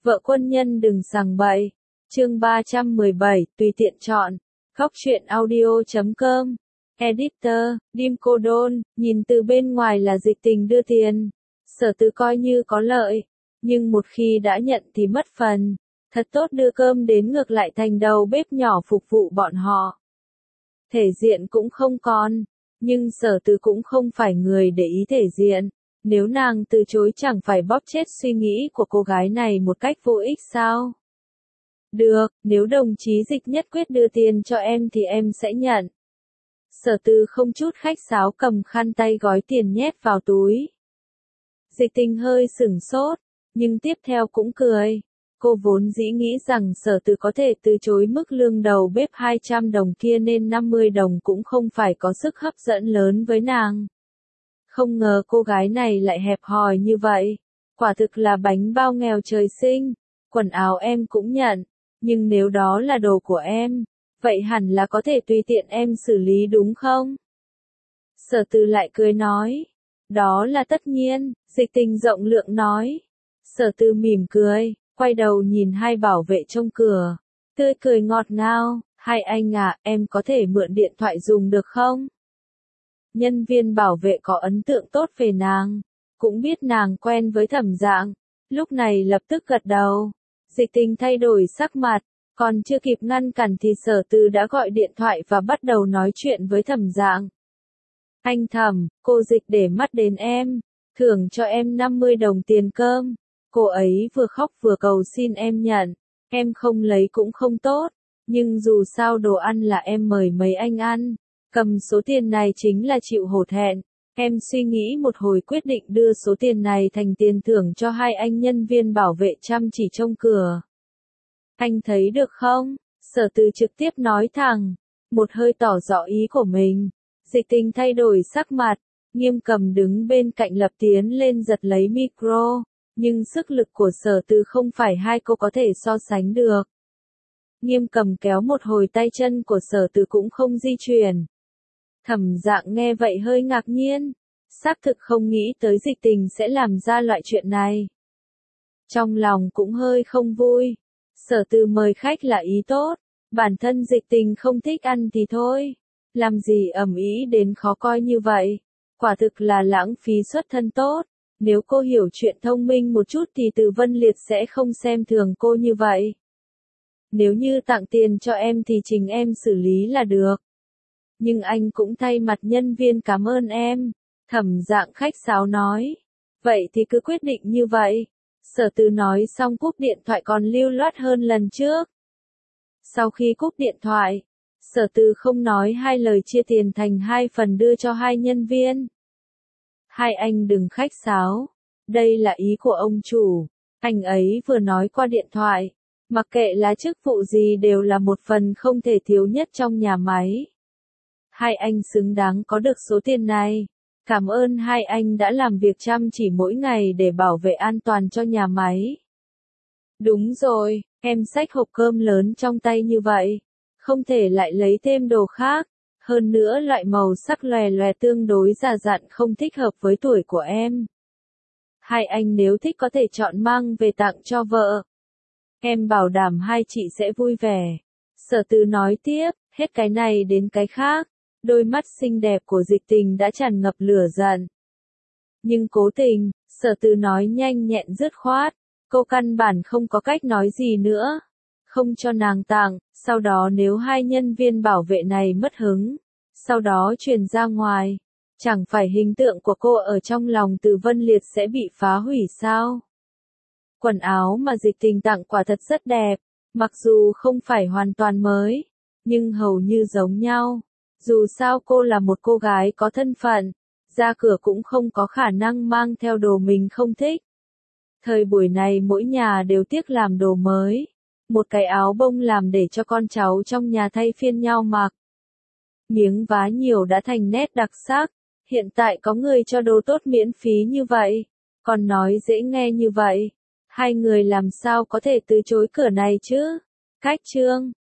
Vợ quân nhân đừng sằng bậy. Chương 317, tùy tiện chọn. Góc truyện audio.com. Editor, Dim Cô Đôn, nhìn từ bên ngoài là Dịch Tình đưa tiền. Sở Từ coi như có lợi, nhưng một khi đã nhận thì mất phần. Thật tốt đưa cơm đến ngược lại thành đầu bếp nhỏ phục vụ bọn họ. Thể diện cũng không còn, nhưng Sở Từ cũng không phải người để ý thể diện. Nếu nàng từ chối chẳng phải bóp chết suy nghĩ của cô gái này một cách vô ích sao? Được, nếu đồng chí Dịch nhất quyết đưa tiền cho em thì em sẽ nhận. Sở Từ không chút khách sáo cầm khăn tay gói tiền nhét vào túi. Dịch Tình hơi sửng sốt, nhưng tiếp theo cũng cười. Cô vốn dĩ nghĩ rằng Sở Từ có thể từ chối mức lương đầu bếp 200 đồng kia nên 50 đồng cũng không phải có sức hấp dẫn lớn với nàng. Không ngờ cô gái này lại hẹp hòi như vậy. Quả thực là bánh bao nghèo trời sinh. Quần áo em cũng nhận, nhưng nếu đó là đồ của em, vậy hẳn là có thể tùy tiện em xử lý đúng không? Sở Từ lại cười nói. Đó là tất nhiên, Dịch Tình rộng lượng nói. Sở Từ mỉm cười, quay đầu nhìn hai bảo vệ trong cửa. Tươi cười ngọt ngào, hai anh à, em có thể mượn điện thoại dùng được không? Nhân viên bảo vệ có ấn tượng tốt về nàng, cũng biết nàng quen với Thẩm Dạng, lúc này lập tức gật đầu. Dịch Tình thay đổi sắc mặt, còn chưa kịp ngăn cản thì Sở Từ đã gọi điện thoại và bắt đầu nói chuyện với Thẩm Dạng. Anh Thẩm, cô Dịch để mắt đến em, thưởng cho em 50 đồng tiền cơm. Cô ấy vừa khóc vừa cầu xin em nhận, em không lấy cũng không tốt, nhưng dù sao đồ ăn là em mời mấy anh ăn. Cầm số tiền này chính là chịu hổ thẹn. Em suy nghĩ một hồi quyết định đưa số tiền này thành tiền thưởng cho hai anh nhân viên bảo vệ chăm chỉ trông cửa. Anh thấy được không? Sở Từ trực tiếp nói thẳng, một hơi tỏ rõ ý của mình. Dịch Tình thay đổi sắc mặt, Nghiêm Cầm đứng bên cạnh lập tiến lên giật lấy micro, nhưng sức lực của Sở Từ không phải hai cô có thể so sánh được. Nghiêm Cầm kéo một hồi tay chân của Sở Từ cũng không di chuyển. Thẩm Dạng nghe vậy hơi ngạc nhiên, xác thực không nghĩ tới Dịch Tình sẽ làm ra loại chuyện này. Trong lòng cũng hơi không vui, Sở Từ mời khách là ý tốt, bản thân Dịch Tình không thích ăn thì thôi, làm gì ầm ĩ đến khó coi như vậy, quả thực là lãng phí xuất thân tốt, nếu cô hiểu chuyện thông minh một chút thì Từ Vân Liệt sẽ không xem thường cô như vậy. Nếu như tặng tiền cho em thì chính em xử lý là được. Nhưng anh cũng thay mặt nhân viên cảm ơn em. Thẩm Dạng khách sáo nói. Vậy thì cứ quyết định như vậy. Sở Từ nói xong cúp điện thoại còn lưu loát hơn lần trước. Sau khi cúp điện thoại, Sở Từ không nói hai lời chia tiền thành hai phần đưa cho hai nhân viên. Hai anh đừng khách sáo. Đây là ý của ông chủ. Anh ấy vừa nói qua điện thoại. Mặc kệ là chức vụ gì đều là một phần không thể thiếu nhất trong nhà máy. Hai anh xứng đáng có được số tiền này. Cảm ơn hai anh đã làm việc chăm chỉ mỗi ngày để bảo vệ an toàn cho nhà máy. Đúng rồi, em xách hộp cơm lớn trong tay như vậy. Không thể lại lấy thêm đồ khác. Hơn nữa loại màu sắc lòe lòe tương đối già dặn không thích hợp với tuổi của em. Hai anh nếu thích có thể chọn mang về tặng cho vợ. Em bảo đảm hai chị sẽ vui vẻ. Sở Từ nói tiếp, hết cái này đến cái khác. Đôi mắt xinh đẹp của Dịch Tình đã tràn ngập lửa giận. Nhưng cố tình, Sở Từ nói nhanh nhẹn dứt khoát. Cô căn bản không có cách nói gì nữa. Không cho nàng tặng, sau đó nếu hai nhân viên bảo vệ này mất hứng, sau đó truyền ra ngoài, chẳng phải hình tượng của cô ở trong lòng Từ Vân Liệt sẽ bị phá hủy sao? Quần áo mà Dịch Tình tặng quả thật rất đẹp, mặc dù không phải hoàn toàn mới, nhưng hầu như giống nhau. Dù sao cô là một cô gái có thân phận, ra cửa cũng không có khả năng mang theo đồ mình không thích. Thời buổi này mỗi nhà đều tiếc làm đồ mới. Một cái áo bông làm để cho con cháu trong nhà thay phiên nhau mặc. Miếng vá nhiều đã thành nét đặc sắc. Hiện tại có người cho đồ tốt miễn phí như vậy. Còn nói dễ nghe như vậy. Hai người làm sao có thể từ chối cửa này chứ? Cách chương